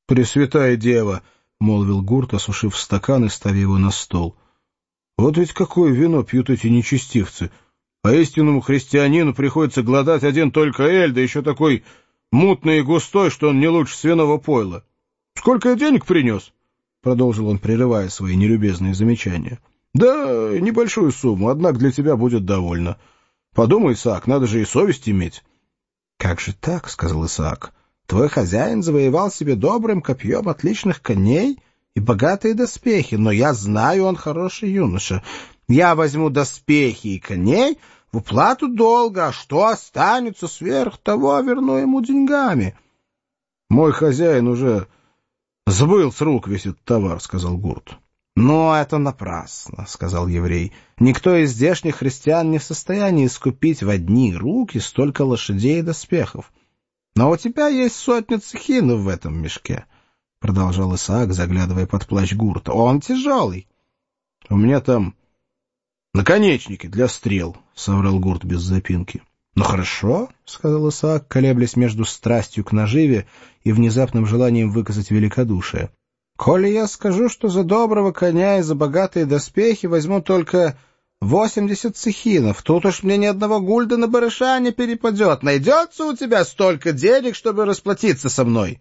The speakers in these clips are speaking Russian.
— Пресвятая Дева! — молвил Гурт, осушив стакан и ставя его на стол. — Вот ведь какое вино пьют эти нечестивцы! А истинному христианину приходится глотать один только эль, да еще такой мутный и густой, что он не лучше свиного пойла. — Сколько я денег принес? — продолжил он, прерывая свои нелюбезные замечания. — Да, небольшую сумму, однако для тебя будет довольно. Подумай, Исаак, надо же и совесть иметь. — Как же так? — сказал Исаак. — Твой хозяин завоевал себе добрым копьем отличных коней и богатые доспехи, но я знаю, он хороший юноша. Я возьму доспехи и коней в уплату долга, а что останется сверх того, верну ему деньгами. — Мой хозяин уже сбыл с рук весь этот товар, — сказал Гурт. — Но это напрасно, — сказал еврей. — Никто из здешних христиан не в состоянии скупить в одни руки столько лошадей и доспехов. Но у тебя есть 100 цехинов в этом мешке, — продолжал Исаак, заглядывая под плащ Гурта. — Он тяжелый. — У меня там наконечники для стрел, — соврал Гурт без запинки. — Ну хорошо, — сказал Исаак, колеблясь между страстью к наживе и внезапным желанием выказать великодушие. — Коли я скажу, что за доброго коня и за богатые доспехи возьму только 80 цехинов, тут уж мне ни одного гульдена барыша не перепадет. Найдется у тебя столько денег, чтобы расплатиться со мной?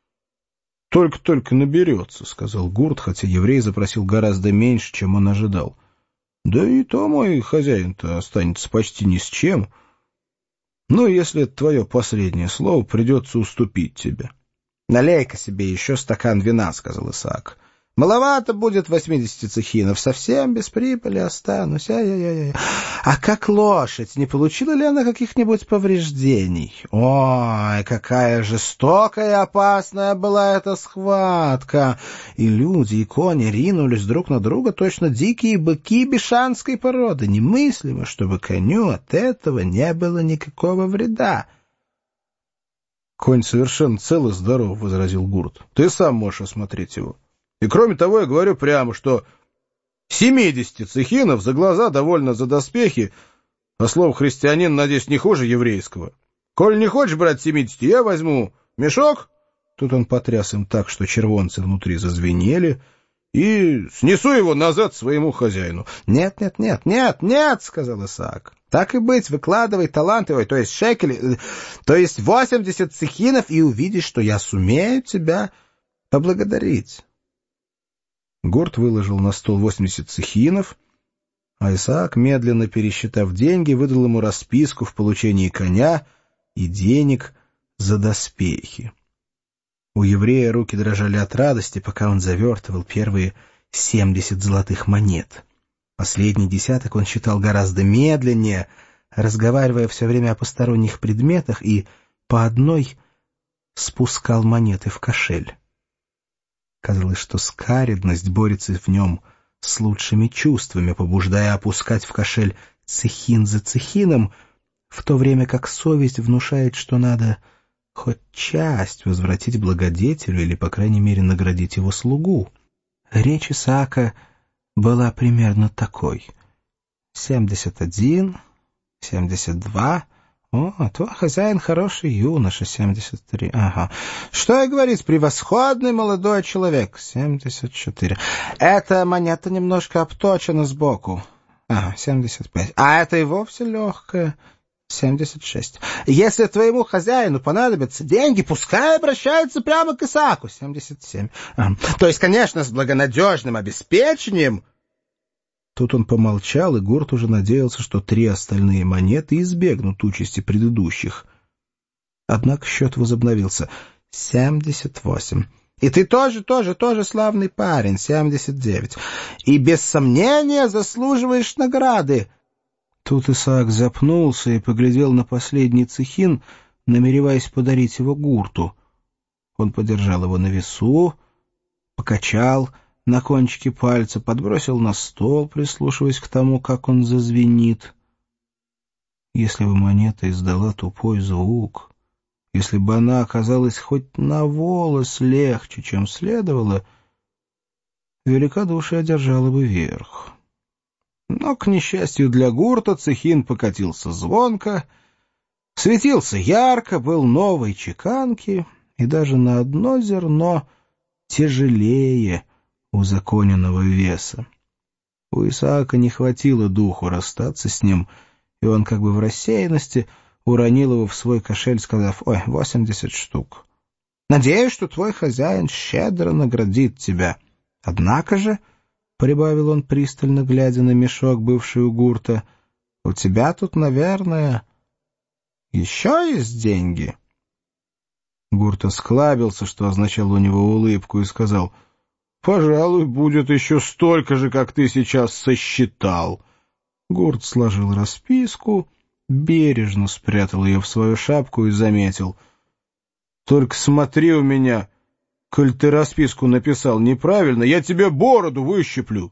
— Только наберется, — сказал Гурт, хотя еврей запросил гораздо меньше, чем он ожидал. — Да и то мой хозяин-то останется почти ни с чем. Но если это твое последнее слово, придется уступить тебе. — Налей-ка себе еще стакан вина, — сказал Исаак. — Маловато будет 80 цехинов, совсем без прибыли останусь. Ай-яй-яй. А как лошадь, не получила ли она каких-нибудь повреждений? Ой, какая жестокая и опасная была эта схватка! И люди, и кони ринулись друг на друга, точно дикие быки бешанской породы. Немыслимо, чтобы коню от этого не было никакого вреда. — Конь совершенно цел и здоров, — возразил Гурт. — Ты сам можешь осмотреть его. И кроме того, я говорю прямо, что 70 цехинов за глаза довольно за доспехи, а слово «христианин», надеюсь, не хуже еврейского. Коль не хочешь брать 70, я возьму мешок, тут он потряс им так, что червонцы внутри зазвенели, и снесу его назад своему хозяину. — Нет, — сказал Исаак. — Так и быть, выкладывай таланты, то есть шекели, то есть 80 цехинов, и увидишь, что я сумею тебя поблагодарить. Гурт выложил на стол 80 цехинов, а Исаак, медленно пересчитав деньги, выдал ему расписку в получении коня и денег за доспехи. У еврея руки дрожали от радости, пока он завертывал первые 70 золотых монет. Последний десяток он считал гораздо медленнее, разговаривая все время о посторонних предметах, и по одной спускал монеты в кошель. Казалось, что скаредность борется в нем с лучшими чувствами, побуждая опускать в кошель цехин за цехином, в то время как совесть внушает, что надо хоть часть возвратить благодетелю или, по крайней мере, наградить его слугу. Речь Исаака была примерно такой: 71, 72... О, твой хозяин хороший юноша, 73. Ага. Что и говорить, превосходный молодой человек, 74. Эта монета немножко обточена сбоку. Ага, 75. А это и вовсе легкая, 76. Если твоему хозяину понадобятся деньги, пускай обращается прямо к Исааку, 77. Ага. То есть, конечно, с благонадежным обеспечением. Тут он помолчал, и Гурт уже надеялся, что 3 остальные монеты избегнут участи предыдущих. Однако счет возобновился. 78. И ты тоже славный парень, 79. И без сомнения заслуживаешь награды. Тут Исаак запнулся и поглядел на последний цехин, намереваясь подарить его Гурту. Он подержал его на весу, покачал на кончике пальца, подбросил на стол, прислушиваясь к тому, как он зазвенит. Если бы монета издала тупой звук, если бы она оказалась хоть на волос легче, чем следовало, великодушие одержало бы верх. Но, к несчастью для Гурта, цехин покатился звонко, светился ярко, был новой чеканки и даже на одно зерно тяжелее узаконенного веса. У Исаака не хватило духу расстаться с ним, и он как бы в рассеянности уронил его в свой кошель, сказав: «Ой, 80 штук. Надеюсь, что твой хозяин щедро наградит тебя. Однако же, — прибавил он, пристально глядя на мешок, бывший у гурта, — у тебя тут, наверное, еще есть деньги?» Гурт осклабился, что означало у него улыбку, и сказал: «Пожалуй, будет еще столько же, как ты сейчас сосчитал». Гурт сложил расписку, бережно спрятал ее в свою шапку и заметил: «Только смотри у меня, коль ты расписку написал неправильно, я тебе бороду выщиплю».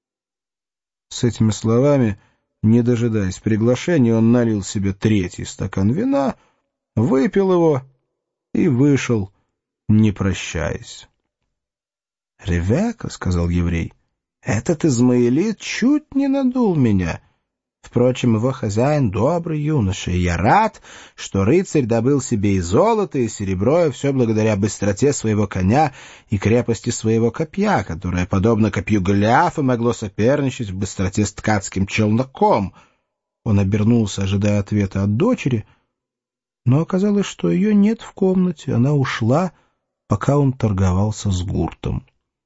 С этими словами, не дожидаясь приглашения, он налил себе 3-й стакан вина, выпил его и вышел, не прощаясь. «Ревека, — сказал еврей, — этот измаилит чуть не надул меня. Впрочем, его хозяин добрый юноша, и я рад, что рыцарь добыл себе и золото, и серебро, и все благодаря быстроте своего коня и крепости своего копья, которое, подобно копью Голиафа, могло соперничать в быстроте с ткацким челноком». Он обернулся, ожидая ответа от дочери, но оказалось, что ее нет в комнате, она ушла, пока он торговался с гуртом.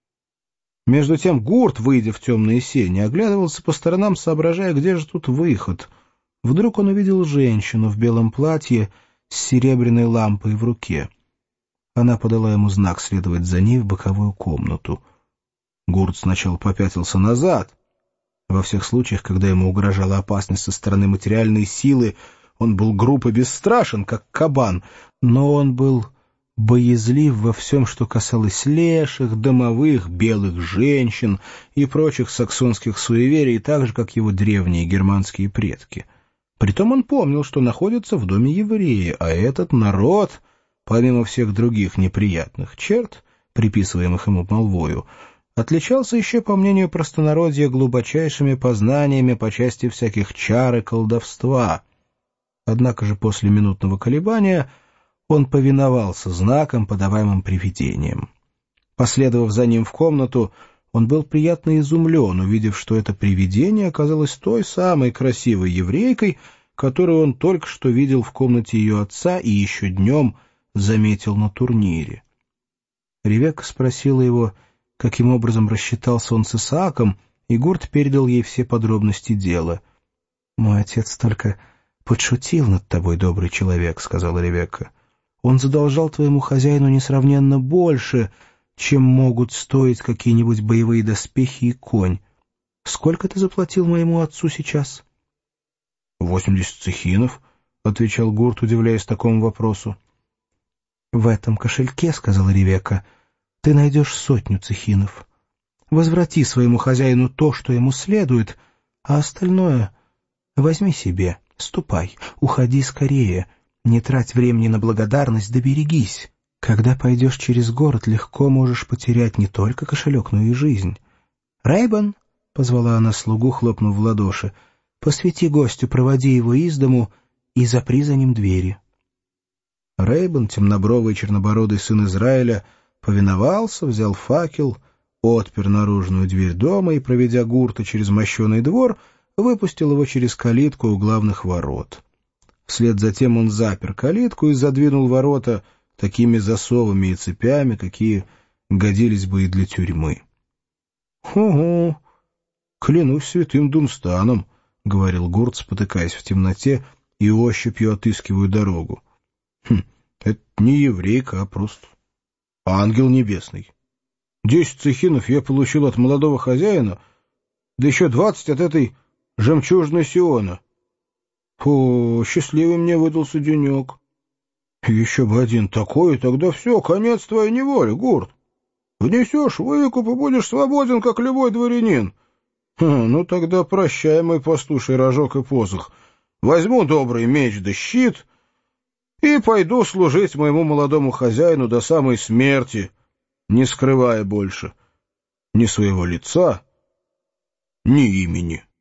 Между тем гурт, выйдя в темные сени, оглядывался по сторонам, соображая, где же тут выход. Вдруг он увидел женщину в белом платье с серебряной лампой в руке. Она подала ему знак следовать за ней в боковую комнату. Гурт сначала попятился назад. Во всех случаях, когда ему угрожала опасность со стороны материальной силы, он был груб и бесстрашен, как кабан, но он был боязлив во всем, что касалось леших, домовых, белых женщин и прочих саксонских суеверий, так же, как его древние германские предки. Притом он помнил, что находится в доме еврея, а этот народ, помимо всех других неприятных черт, приписываемых ему молвою, отличался еще, по мнению простонародья, глубочайшими познаниями по части всяких чар и колдовства. Однако же после минутного колебания он повиновался знакам, подаваемым привидением. Последовав за ним в комнату, он был приятно изумлен, увидев, что это привидение оказалось той самой красивой еврейкой, которую он только что видел в комнате ее отца и еще днем заметил на турнире. Ревекка спросила его, каким образом рассчитался он с Исааком, и Гурт передал ей все подробности дела. «Мой отец только подшутил над тобой, добрый человек», — сказала Ревекка. «Он задолжал твоему хозяину несравненно больше, чем могут стоить какие-нибудь боевые доспехи и конь. Сколько ты заплатил моему отцу сейчас?» 80 цехинов, — отвечал Гурт, удивляясь такому вопросу. «В этом кошельке, — сказала Ревекка, — ты найдешь 100 цехинов. Возврати своему хозяину то, что ему следует, а остальное возьми себе. Ступай, уходи скорее. Не трать времени на благодарность, да берегись. Когда пойдешь через город, легко можешь потерять не только кошелек, но и жизнь. Рейбан, — позвала она слугу, хлопнув в ладоши, — посвети гостю, проводи его из дому и запри за ним двери». Рейбан, темнобровый чернобородый сын Израиля, повиновался, взял факел, отпер наружную дверь дома и, проведя Гурта через мощеный двор, выпустил его через калитку у главных ворот. Вслед за тем он запер калитку и задвинул ворота такими засовами и цепями, какие годились бы и для тюрьмы. «Ого! Клянусь святым Дунстаном», — говорил Гурт, спотыкаясь в темноте и ощупью отыскивая дорогу. «Это не еврейка, а просто ангел небесный. 10 цехинов я получил от молодого хозяина, да еще 20 от этой жемчужной Сиона. О, счастливый мне выдался денек. Еще бы один такой, и тогда все, конец твоей неволи, Гурт. Внесешь выкуп и будешь свободен, как любой дворянин. Ну тогда прощай, мой пастуший рожок и посох. Возьму добрый меч да щит и пойду служить моему молодому хозяину до самой смерти, не скрывая больше ни своего лица, ни имени».